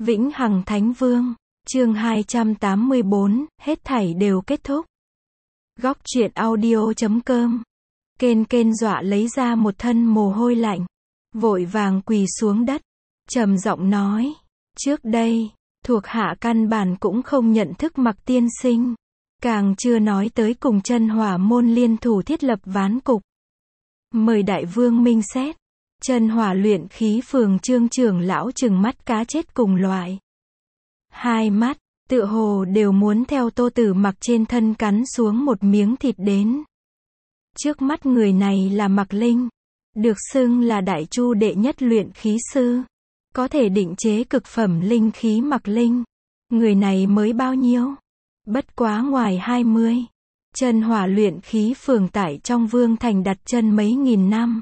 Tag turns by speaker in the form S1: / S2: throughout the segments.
S1: Vĩnh Hằng Thánh Vương, chương 284, hết thảy đều kết thúc. Góc truyện audio.com. Kên dọa lấy ra một thân mồ hôi lạnh, vội vàng quỳ xuống đất, trầm giọng nói, trước đây, thuộc hạ căn bản cũng không nhận thức Mặc tiên sinh, càng chưa nói tới cùng Chân Hỏa môn liên thủ thiết lập ván cục. Mời đại vương minh xét. Chân Hỏa luyện khí phường Trương trưởng lão trừng mắt cá chết cùng loại. Hai mắt, tựa hồ đều muốn theo Tô Tử Mặc trên thân cắn xuống một miếng thịt đến. Trước mắt người này là Mặc Linh, được xưng là đại chu đệ nhất luyện khí sư, có thể định chế cực phẩm linh khí Mặc Linh. Người này mới bao nhiêu? Bất quá ngoài 20. Chân Hỏa luyện khí phường tại trong Vương Thành đặt chân mấy nghìn năm.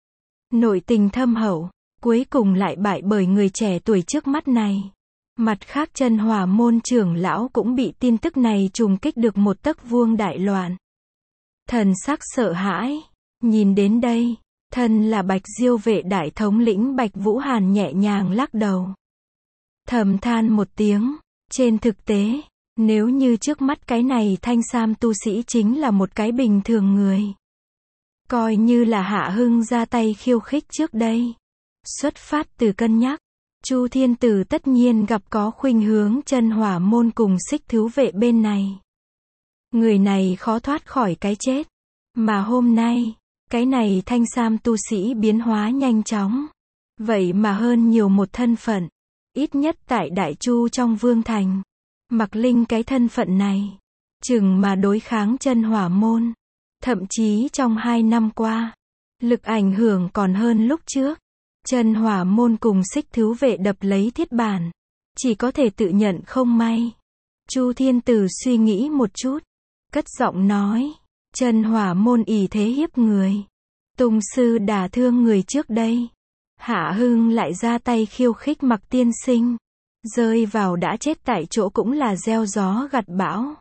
S1: Nội tình thâm hậu, cuối cùng lại bại bởi người trẻ tuổi trước mắt này. Mặt khác Chân Hỏa môn trưởng lão cũng bị tin tức này trùng kích được một tấc vuông đại loạn. Thần sắc sợ hãi, nhìn đến đây, thân là Bạch Diêu vệ đại thống lĩnh Bạch Vũ Hàn nhẹ nhàng lắc đầu. Thầm than một tiếng, trên thực tế, nếu như trước mắt cái này thanh sam tu sĩ chính là một cái bình thường người. Coi như là Hạ Hưng ra tay khiêu khích trước đây. Xuất phát từ cân nhắc, Chu Thiên Tử tất nhiên gặp có khuynh hướng Chân Hỏa môn cùng Xích Thứu vệ bên này. Người này khó thoát khỏi cái chết. Mà hôm nay, cái này thanh sam tu sĩ biến hóa nhanh chóng. Vậy mà hơn nhiều một thân phận. Ít nhất tại Đại Chu trong Vương Thành. Mặc Linh cái thân phận này, chừng mà đối kháng Chân Hỏa môn. Thậm chí trong 2 năm qua, lực ảnh hưởng còn hơn lúc trước. Chân Hỏa môn cùng Xích Thứu vệ đập lấy thiết bản, chỉ có thể tự nhận không may. Chu Thiên Tử suy nghĩ một chút, cất giọng nói, Chân Hỏa môn ỷ thế hiếp người, Tùng sư đả thương người trước đây, Hạ Hưng lại ra tay khiêu khích Mặc tiên sinh, rơi vào đã chết tại chỗ cũng là gieo gió gặt bão.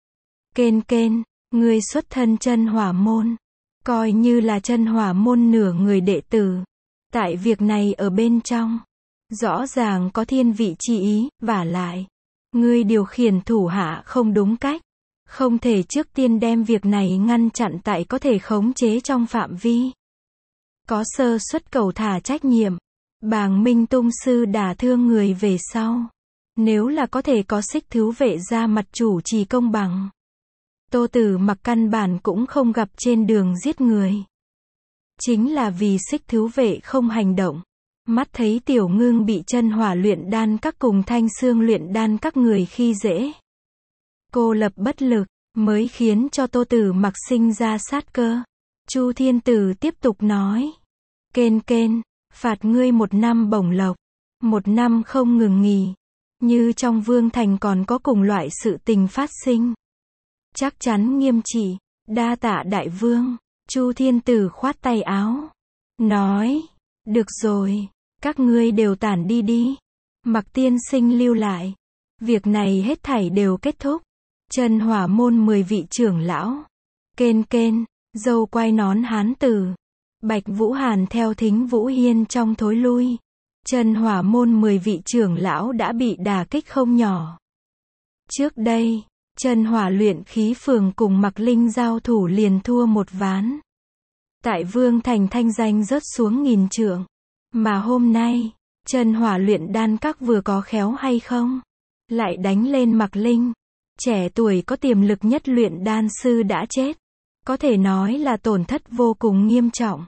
S1: Kên, ngươi xuất thân Chân Hỏa môn, coi như là Chân Hỏa môn nửa người đệ tử. Tại việc này ở bên trong, rõ ràng có thiên vị chi ý, vả lại, ngươi điều khiển thủ hạ không đúng cách, không thể trước tiên đem việc này ngăn chặn tại có thể khống chế trong phạm vi. Có sơ suất cầu thả trách nhiệm, Bàng Minh tung sư đả thương người về sau. Nếu là có thể có Xích Thứu vệ ra mặt chủ trì công bằng. Tô Tử Mặc căn bản cũng không gặp trên đường giết người. Chính là vì Xích Thứu vệ không hành động. Mắt thấy Tiểu Ngưng bị Chân Hỏa luyện đan các cùng Thanh Xương luyện đan các người khi dễ. Cô lập bất lực, mới khiến cho Tô Tử Mặc sinh ra sát cơ. Chu Thiên Tử tiếp tục nói. Kên, phạt ngươi 1 năm bổng lộc. 1 năm không ngừng nghỉ. Như trong Vương Thành còn có cùng loại sự tình phát sinh. Chắc chắn nghiêm trị, đa tạ đại vương. Chu Thiên Tử khoát tay áo, nói, được rồi, các ngươi đều tản đi. Mặc tiên sinh lưu lại. Việc này hết thảy đều kết thúc. Chân Hỏa môn 10 vị trưởng lão. Kên, dâu quay nón hán tử. Bạch Vũ Hàn theo Thính Vũ Hiên trong thối lui. Chân Hỏa môn 10 vị trưởng lão đã bị đả kích không nhỏ. Trước đây, Chân Hỏa luyện khí phường cùng Mặc Linh giao thủ liền thua một ván. Tại Vương Thành thanh danh rớt xuống nghìn trượng. Mà hôm nay, Chân Hỏa luyện đan các vừa có khéo hay không, lại đánh lên Mặc Linh. Trẻ tuổi có tiềm lực nhất luyện đan sư đã chết. Có thể nói là tổn thất vô cùng nghiêm trọng.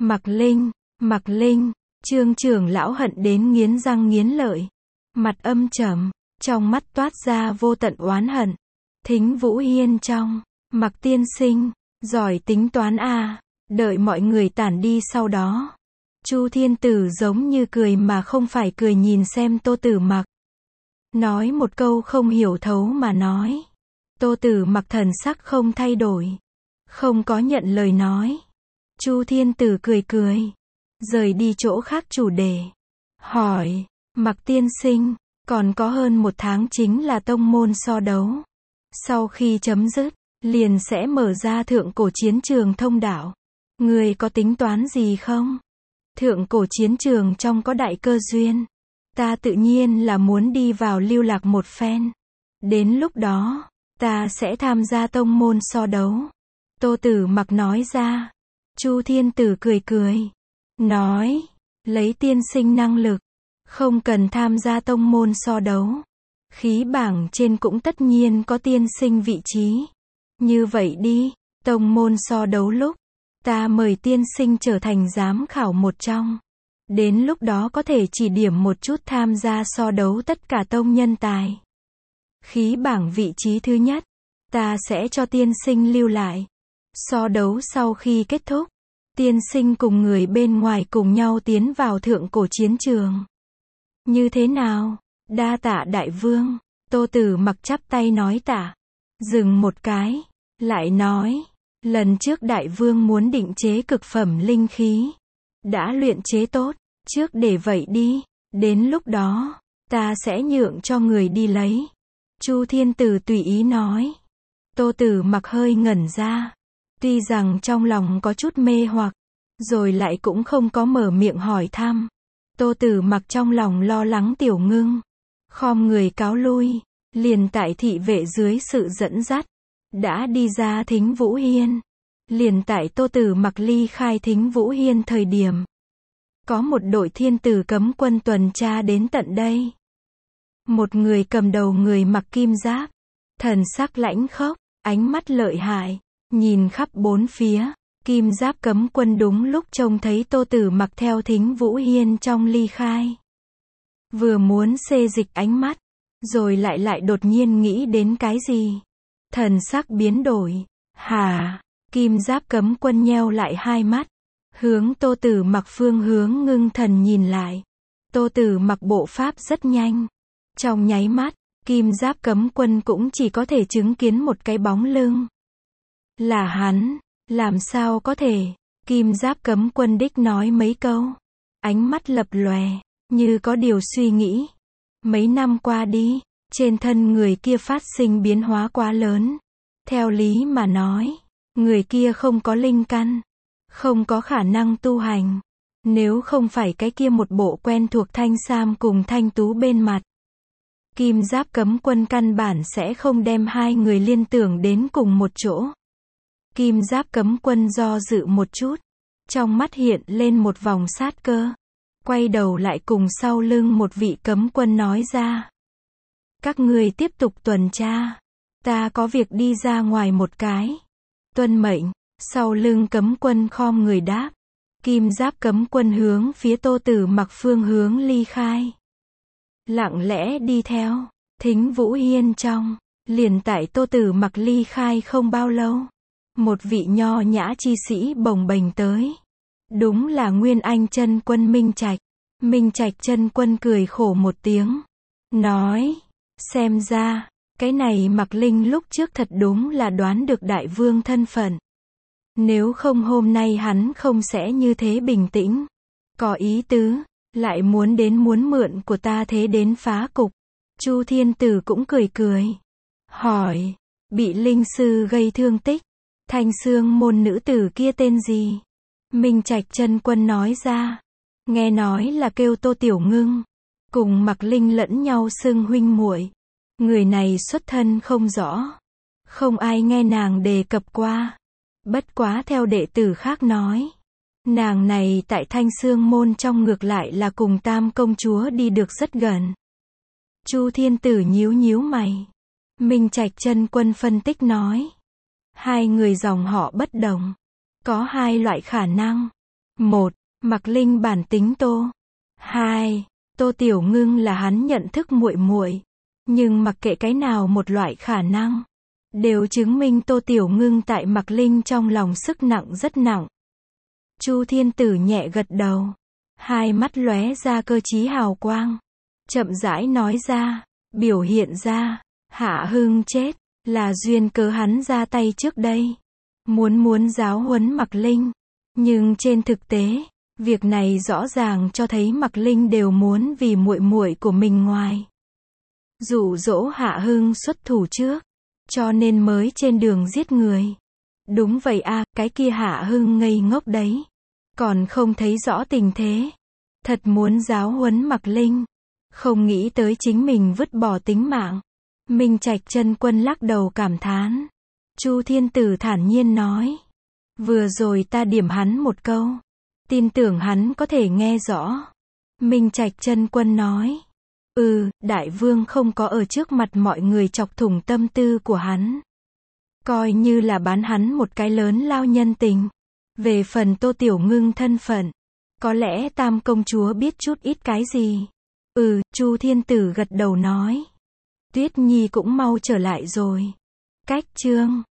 S1: Mặc Linh, Trương trưởng lão hận đến nghiến răng nghiến lợi. Mặt âm trầm, trong mắt toát ra vô tận oán hận. Thính Vũ Hiên trong, Mặc tiên sinh, giỏi tính toán a. Đợi mọi người tản đi sau đó. Chu Thiên Tử giống như cười mà không phải cười nhìn xem Tô Tử Mặc. Nói một câu không hiểu thấu mà nói. Tô Tử Mặc thần sắc không thay đổi. Không có nhận lời nói. Chu Thiên Tử cười. Rời đi chỗ khác chủ đề. Hỏi, Mặc tiên sinh, còn có hơn 1 tháng chính là tông môn so đấu. Sau khi chấm dứt, liền sẽ mở ra thượng cổ chiến trường thông đạo. Người có tính toán gì không? Thượng cổ chiến trường trong có đại cơ duyên. ta tự nhiên là muốn đi vào lưu lạc một phen. Đến lúc đó, ta sẽ tham gia tông môn so đấu. Tô Tử Mặc nói ra. Chu Thiên Tử cười cười. Nói, lấy tiên sinh năng lực, không cần tham gia tông môn so đấu. Khí bảng trên cũng tất nhiên có tiên sinh vị trí. Như vậy đi, tông môn so đấu lúc, ta mời tiên sinh trở thành giám khảo một trong. Đến lúc đó có thể chỉ điểm một chút tham gia so đấu tất cả tông nhân tài. Khí bảng vị trí thứ nhất, ta sẽ cho tiên sinh lưu lại. So đấu sau khi kết thúc, tiên sinh cùng người bên ngoài cùng nhau tiến vào thượng cổ chiến trường. Như thế nào? Đa tạ đại vương. Tô Tử Mặc chắp tay nói tạ. Dừng một cái, lại nói, lần trước đại vương muốn định chế cực phẩm linh khí. Đã luyện chế tốt, trước để vậy đi, đến lúc đó, ta sẽ nhượng cho người đi lấy. Chu Thiên Tử tùy ý nói. Tô Tử Mặc hơi ngẩn ra. Tuy rằng trong lòng có chút mê hoặc, rồi lại cũng không có mở miệng hỏi thăm. Tô Tử Mặc trong lòng lo lắng Tiểu Ngưng. Khom người cáo lui, liền tại thị vệ dưới sự dẫn dắt, đã đi ra Thính Vũ Hiên. Liền tại Tô Tử Mặc ly khai Thính Vũ Hiên thời điểm, có một đội thiên tử cấm quân tuần tra đến tận đây. Một người cầm đầu người mặc kim giáp, thần sắc lãnh khốc, ánh mắt lợi hại, nhìn khắp bốn phía. Kim giáp cấm quân đúng lúc trông thấy Tô Tử Mặc theo Thính Vũ Hiên trong ly khai. Vừa muốn xê dịch ánh mắt, rồi lại đột nhiên nghĩ đến cái gì. Thần sắc biến đổi. Hả? Kim giáp cấm quân nheo lại hai mắt, hướng Tô Tử Mặc phương hướng ngưng thần nhìn lại. Tô Tử Mặc bộ pháp rất nhanh. Trong nháy mắt, kim giáp cấm quân cũng chỉ có thể chứng kiến một cái bóng lưng. Là hắn, làm sao có thể? Kim giáp cấm quân đích nói mấy câu. Ánh mắt lập lòe, như có điều suy nghĩ. Mấy năm qua đi, trên thân người kia phát sinh biến hóa quá lớn. Theo lý mà nói, người kia không có linh căn, không có khả năng tu hành. Nếu không phải cái kia một bộ quen thuộc thanh sam cùng thanh tú bên mặt, kim giáp cấm quân căn bản sẽ không đem hai người liên tưởng đến cùng một chỗ. Kim giáp cấm quân do dự một chút, trong mắt hiện lên một vòng sát cơ. Quay đầu lại cùng sau lưng một vị cấm quân nói ra. Các người tiếp tục tuần tra. Ta có việc đi ra ngoài một cái. Tuân mệnh. Sau lưng cấm quân khom người đáp. Kim giáp cấm quân hướng phía Tô Tử Mặc phương hướng ly khai. Lặng lẽ đi theo. Thính Vũ Hiên trong. Liền tại Tô Tử Mặc ly khai không bao lâu. Một vị nho nhã chi sĩ bồng bềnh tới. Đúng là Nguyên Anh chân quân Minh Trạch. Minh Trạch chân quân cười khổ một tiếng. Nói. Xem ra, cái này Mặc Linh lúc trước thật đúng là đoán được đại vương thân phận. Nếu không hôm nay hắn không sẽ như thế bình tĩnh. Có ý tứ, lại muốn mượn của ta thế đến phá cục. Chu Thiên Tử cũng cười cười. Hỏi, bị linh sư gây thương tích. Thanh Xương môn nữ tử kia tên gì? Minh Trạch chân quân nói ra. Nghe nói là kêu Tô Tiểu Ngưng. Cùng Mặc Linh lẫn nhau xưng huynh muội. Người này xuất thân không rõ. Không ai nghe nàng đề cập qua. Bất quá theo đệ tử khác nói. Nàng này tại Thanh Xương môn trong ngược lại là cùng Tam công chúa đi được rất gần. Chu Thiên Tử nhíu nhíu mày. Minh Trạch chân quân phân tích nói. Hai người dòng họ bất đồng. Có hai loại khả năng. Một, Mặc Linh bản tính Tô. Hai, Tô Tiểu Ngưng là hắn nhận thức muội muội. Nhưng mặc kệ cái nào một loại khả năng, đều chứng minh Tô Tiểu Ngưng tại Mặc Linh trong lòng sức nặng rất nặng. Chu Thiên Tử nhẹ gật đầu. Hai mắt lóe ra cơ trí hào quang. Chậm rãi nói ra, biểu hiện ra, Hạ Hưng chết, là duyên cớ hắn ra tay trước đây. Muốn giáo huấn Mặc Linh. Nhưng trên thực tế, việc này rõ ràng cho thấy Mặc Linh đều muốn vì muội muội của mình ngoài. Dụ dỗ Hạ Hưng xuất thủ trước, cho nên mới trên đường giết người. Đúng vậy a, cái kia Hạ Hưng ngây ngốc đấy. Còn không thấy rõ tình thế. Thật muốn giáo huấn Mặc Linh. Không nghĩ tới chính mình vứt bỏ tính mạng. Minh Trạch chân quân lắc đầu cảm thán. Chu Thiên Tử thản nhiên nói. Vừa rồi ta điểm hắn một câu. Tin tưởng hắn có thể nghe rõ. Minh Trạch chân quân nói. Đại vương không có ở trước mặt mọi người chọc thủng tâm tư của hắn. Coi như là bán hắn một cái lớn lao nhân tình. Về phần Tô Tiểu Ngưng thân phận, có lẽ Tam công chúa biết chút ít cái gì. Chu Thiên Tử gật đầu nói. Tuyết Nhi cũng mau trở lại rồi. Cách chương